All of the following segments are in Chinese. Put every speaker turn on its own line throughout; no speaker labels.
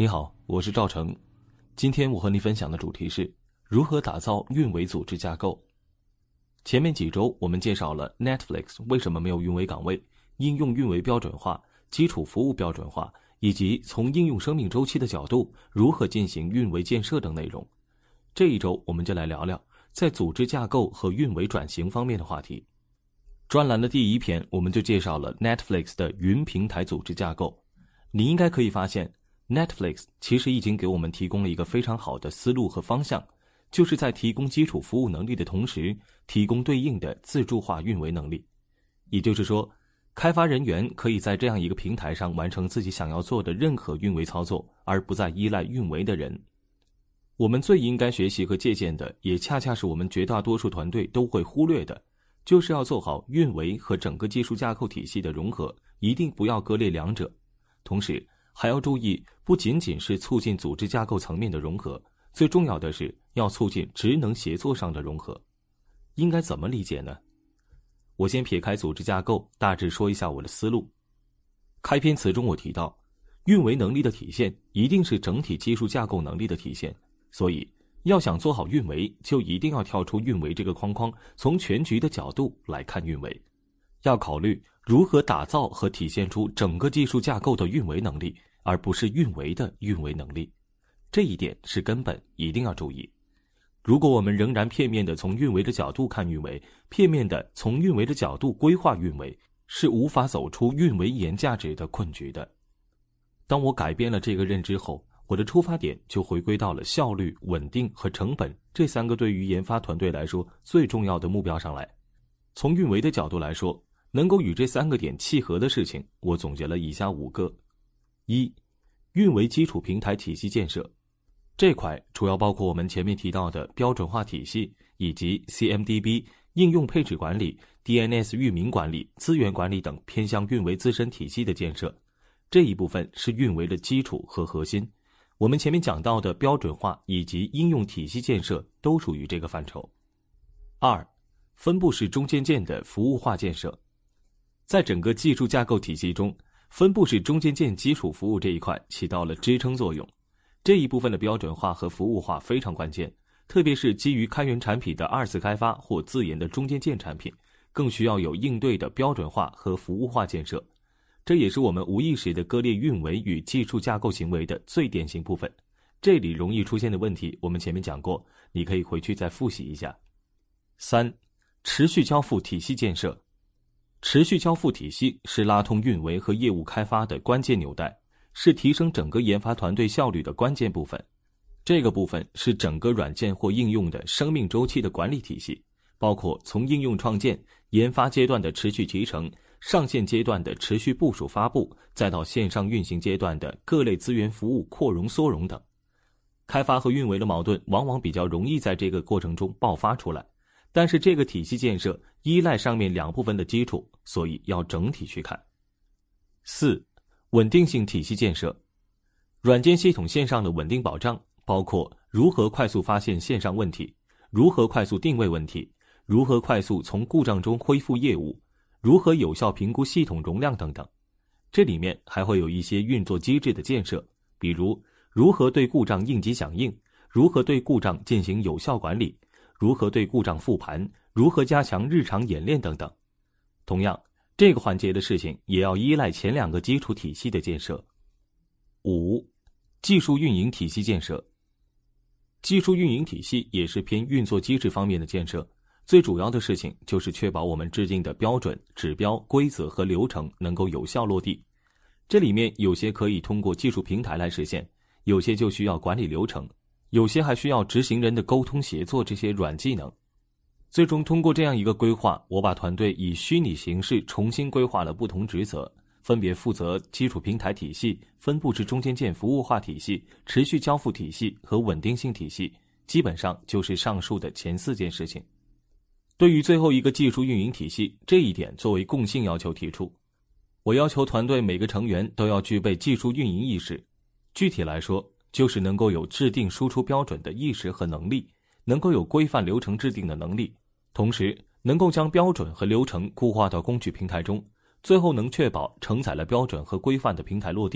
你好，我是赵成。今天我和你分享的主题是如何打造运维组织架构。前面几周我们介绍了 Netflix 为什么没有运维岗位、应用运维标准化、基础服务标准化，以及从应用生命周期的角度如何进行运维建设等内容。这一周我们就来聊聊在组织架构和运维转型方面的话题。专栏的第一篇我们就介绍了 Netflix 的云平台组织架构。你应该可以发现Netflix 其实已经给我们提供了一个非常好的思路和方向，就是在提供基础服务能力的同时，提供对应的自助化运维能力。也就是说，开发人员可以在这样一个平台上完成自己想要做的任何运维操作，而不再依赖运维的人。我们最应该学习和借鉴的，也恰恰是我们绝大多数团队都会忽略的，就是要做好运维和整个技术架构体系的融合，一定不要割裂两者。同时还要注意，不仅仅是促进组织架构层面的融合，最重要的是要促进职能协作上的融合。应该怎么理解呢？我先撇开组织架构，大致说一下我的思路。开篇词中我提到，运维能力的体现一定是整体技术架构能力的体现，所以要想做好运维，就一定要跳出运维这个框框，从全局的角度来看运维。要考虑如何打造和体现出整个技术架构的运维能力，而不是运维的运维能力。这一点是根本，一定要注意。如果我们仍然片面地从运维的角度看运维，片面地从运维的角度规划运维，是无法走出运维言价值的困局的。当我改变了这个认知后，我的出发点就回归到了效率、稳定和成本这三个对于研发团队来说最重要的目标上来。从运维的角度来说，能够与这三个点契合的事情，我总结了以下5个。1. 运维基础平台体系建设。这块主要包括我们前面提到的标准化体系，以及 CMDB、应用配置管理、DNS 域名管理、资源管理等偏向运维自身体系的建设。这一部分是运维的基础和核心。我们前面讲到的标准化以及应用体系建设都属于这个范畴。2. 分布式中间件的服务化建设。在整个技术架构体系中，分布式中间件基础服务这一块起到了支撑作用。这一部分的标准化和服务化非常关键，特别是基于开源产品的二次开发或自研的中间件产品，更需要有应对的标准化和服务化建设。这也是我们无意识的割裂运维与技术架构行为的最典型部分。这里容易出现的问题，我们前面讲过，你可以回去再复习一下。3. 持续交付体系建设。持续交付体系是拉通运维和业务开发的关键纽带，是提升整个研发团队效率的关键部分。这个部分是整个软件或应用的生命周期的管理体系，包括从应用创建、研发阶段的持续集成、上线阶段的持续部署发布，再到线上运行阶段的各类资源服务扩容缩容等。开发和运维的矛盾往往比较容易在这个过程中爆发出来，但是这个体系建设依赖上面2部分的基础，所以要整体去看。4. 稳定性体系建设。软件系统线上的稳定保障包括如何快速发现线上问题，如何快速定位问题，如何快速从故障中恢复业务，如何有效评估系统容量等等。这里面还会有一些运作机制的建设，比如如何对故障应急响应，如何对故障进行有效管理，如何对故障复盘，如何加强日常演练等等。同样，这个环节的事情也要依赖前2个基础体系的建设。5. 技术运营体系建设。技术运营体系也是偏运作机制方面的建设，最主要的事情就是确保我们制定的标准、指标、规则和流程能够有效落地。这里面有些可以通过技术平台来实现，有些就需要管理流程，有些还需要执行人的沟通协作这些软技能。最终通过这样一个规划，我把团队以虚拟形式重新规划了不同职责，分别负责基础平台体系、分布式中间件服务化体系、持续交付体系和稳定性体系，基本上就是上述的前4件事情。对于最后一个技术运营体系，这一点作为共性要求提出，我要求团队每个成员都要具备技术运营意识。具体来说，就是能够有制定输出标准的意识和能力，能够有规范流程制定的能力，同时能够将标准和流程固化到工具平台中，最后能确保承载了标准和规范的平台落地，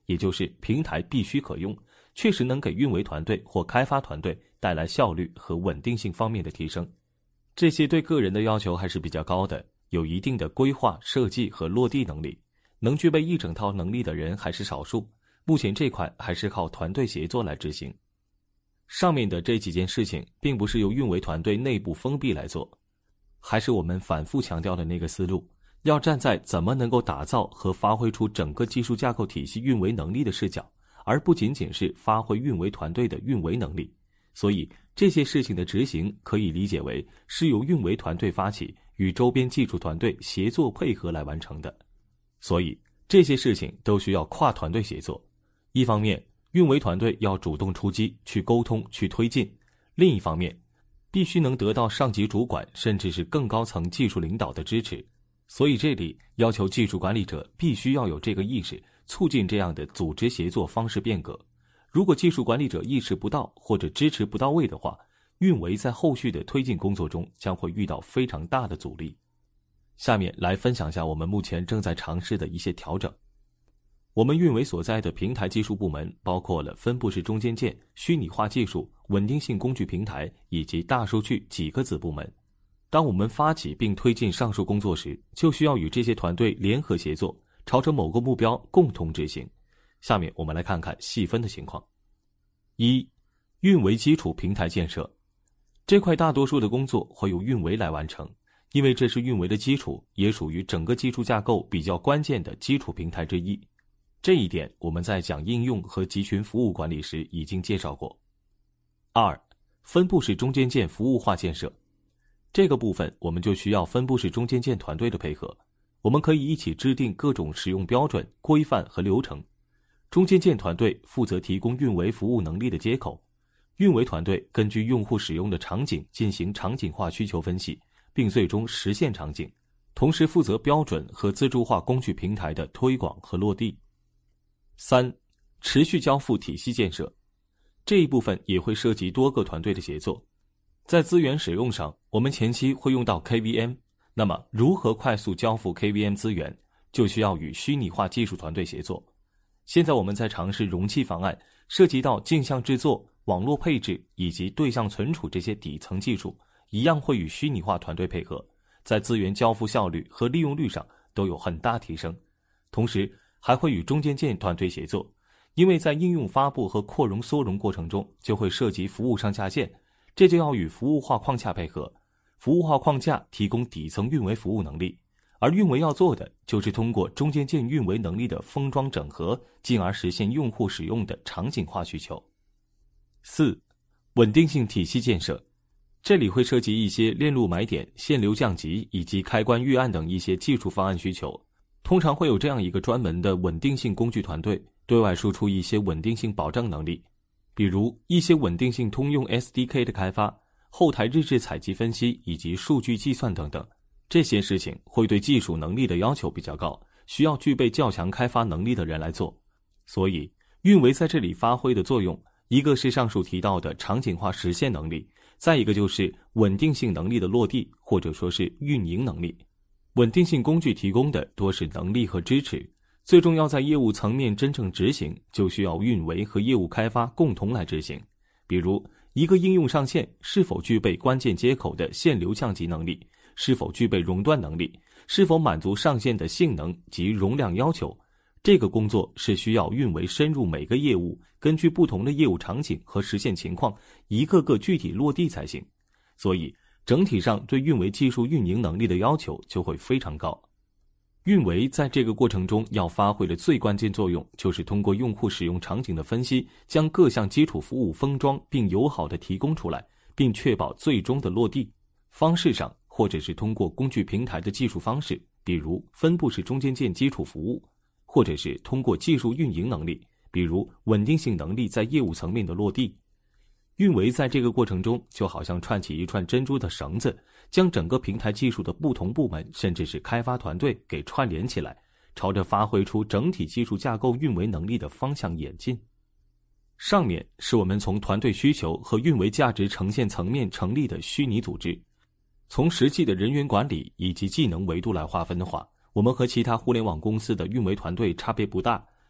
也就是平台必须可用，确实能给运维团队或开发团队带来效率和稳定性方面的提升。这些对个人的要求还是比较高的，有一定的规划、设计和落地能力，能具备一整套能力的人还是少数，目前这块还是靠团队协作来执行。上面的这几件事情并不是由运维团队内部封闭来做，还是我们反复强调的那个思路，要站在怎么能够打造和发挥出整个技术架构体系运维能力的视角，而不仅仅是发挥运维团队的运维能力。所以这些事情的执行可以理解为是由运维团队发起，与周边技术团队协作配合来完成的。所以这些事情都需要跨团队协作，一方面运维团队要主动出击，去沟通，去推进；另一方面必须能得到上级主管甚至是更高层技术领导的支持。所以这里要求技术管理者必须要有这个意识，促进这样的组织协作方式变革。如果技术管理者意识不到或者支持不到位的话，运维在后续的推进工作中将会遇到非常大的阻力。下面来分享一下我们目前正在尝试的一些调整。我们运维所在的平台技术部门包括了分布式中间件、虚拟化技术、稳定性工具平台以及大数据几个子部门。当我们发起并推进上述工作时，就需要与这些团队联合协作，朝着某个目标共同执行。下面我们来看看细分的情况。1. 运维基础平台建设。这块大多数的工作会由运维来完成，因为这是运维的基础，也属于整个技术架构比较关键的基础平台之一。这一点我们在讲应用和集群服务管理时已经介绍过。2. 分布式中间件服务化建设。这个部分我们就需要分布式中间件团队的配合，我们可以一起制定各种使用标准、规范和流程。中间件团队负责提供运维服务能力的接口，运维团队根据用户使用的场景进行场景化需求分析，并最终实现场景，同时负责标准和自助化工具平台的推广和落地。3. 持续交付体系建设。这一部分也会涉及多个团队的协作。在资源使用上，我们前期会用到 KVM， 那么如何快速交付 KVM 资源，就需要与虚拟化技术团队协作。现在我们在尝试容器方案，涉及到镜像制作、网络配置以及对象存储这些底层技术，一样会与虚拟化团队配合，在资源交付效率和利用率上都有很大提升。同时还会与中间件团队协作，因为在应用发布和扩容缩容过程中就会涉及服务上下线，这就要与服务化框架配合，服务化框架提供底层运维服务能力，而运维要做的就是通过中间件运维能力的封装整合，进而实现用户使用的场景化需求。4. 稳定性体系建设。这里会涉及一些链路买点、限流降级以及开关预案等一些技术方案需求。通常会有这样一个专门的稳定性工具团队，对外输出一些稳定性保证能力，比如一些稳定性通用 SDK 的开发、后台日志采集分析以及数据计算等等。这些事情会对技术能力的要求比较高，需要具备较强开发能力的人来做。所以运维在这里发挥的作用，一个是上述提到的场景化实现能力，再一个就是稳定性能力的落地，或者说是运营能力。稳定性工具提供的多是能力和支持，最终要在业务层面真正执行，就需要运维和业务开发共同来执行。比如一个应用上线是否具备关键接口的限流降级能力，是否具备熔断能力，是否满足上线的性能及容量要求，这个工作是需要运维深入每个业务，根据不同的业务场景和实现情况，一个个具体落地才行。所以整体上对运维技术运营能力的要求就会非常高。运维在这个过程中要发挥的最关键作用，就是通过用户使用场景的分析，将各项基础服务封装并友好的提供出来，并确保最终的落地。方式上，或者是通过工具平台的技术方式，比如分布式中间件基础服务，或者是通过技术运营能力，比如稳定性能力在业务层面的落地。运维在这个过程中就好像串起一串珍珠的绳子，将整个平台技术的不同部门甚至是开发团队给串联起来，朝着发挥出整体技术架构运维能力的方向演进。上面是我们从团队需求和运维价值呈现层面成立的虚拟组织。从实际的人员管理以及技能维度来划分的话，我们和其他互联网公司的运维团队差别不大，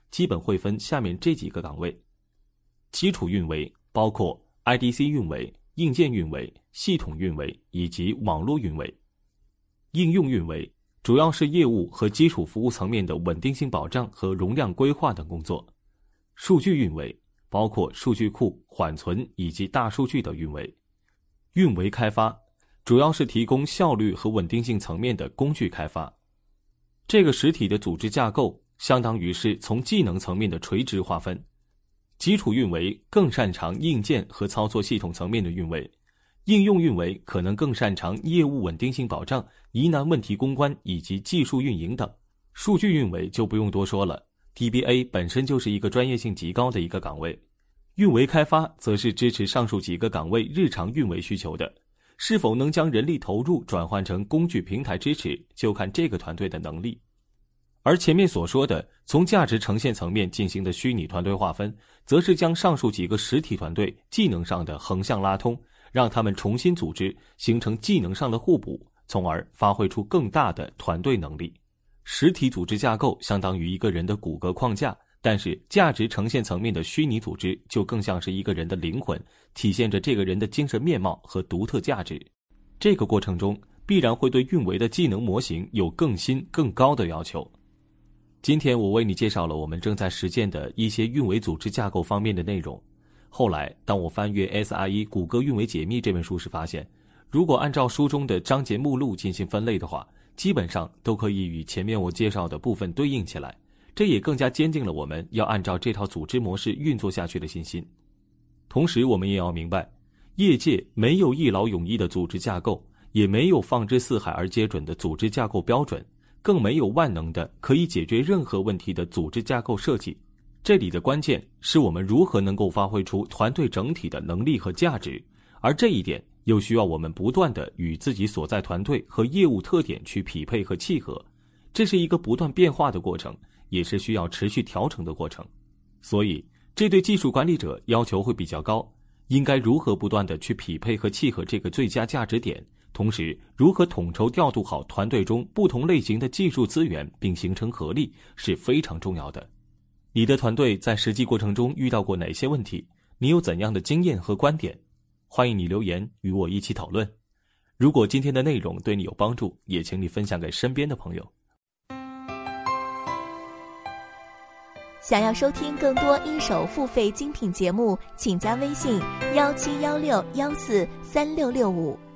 基本会分下面这几个岗位。基础运维包括 IDC 运维、硬件运维、系统运维以及网络运维。应用运维主要是业务和基础服务层面的稳定性保障和容量规划等工作。数据运维包括数据库、缓存以及大数据的运维。运维开发主要是提供效率和稳定性层面的工具开发。这个实体的组织架构相当于是从技能层面的垂直划分。基础运维更擅长硬件和操作系统层面的运维，应用运维可能更擅长业务稳定性保障、疑难问题公关以及技术运营等。数据运维就不用多说了， DBA 本身就是一个专业性极高的一个岗位。运维开发则是支持上述几个岗位日常运维需求的，是否能将人力投入转换成工具平台支持，就看这个团队的能力。而前面所说的从价值呈现层面进行的虚拟团队划分，则是将上述几个实体团队技能上的横向拉通，让他们重新组织，形成技能上的互补，从而发挥出更大的团队能力。实体组织架构相当于一个人的骨骼框架，但是价值呈现层面的虚拟组织就更像是一个人的灵魂，体现着这个人的精神面貌和独特价值。这个过程中必然会对运维的技能模型有更新更高的要求。今天我为你介绍了我们正在实践的一些运维组织架构方面的内容。后来当我翻阅 SRE 谷歌运维解密这本书时发现，如果按照书中的章节目录进行分类的话，基本上都可以与前面我介绍的部分对应起来，这也更加坚定了我们要按照这套组织模式运作下去的信心。同时我们也要明白，业界没有一劳永逸的组织架构，也没有放之四海而皆准的组织架构标准，更没有万能的可以解决任何问题的组织架构设计。这里的关键是我们如何能够发挥出团队整体的能力和价值，而这一点又需要我们不断的与自己所在团队和业务特点去匹配和契合。这是一个不断变化的过程，也是需要持续调整的过程。所以这对技术管理者要求会比较高，应该如何不断的去匹配和契合这个最佳价值点，同时如何统筹调度好团队中不同类型的技术资源并形成合力，是非常重要的。你的团队在实际过程中遇到过哪些问题？你有怎样的经验和观点？欢迎你留言与我一起讨论。如果今天的内容对你有帮助，也请你分享给身边的朋友。
想要收听更多一手付费精品节目，请加微信1716143665。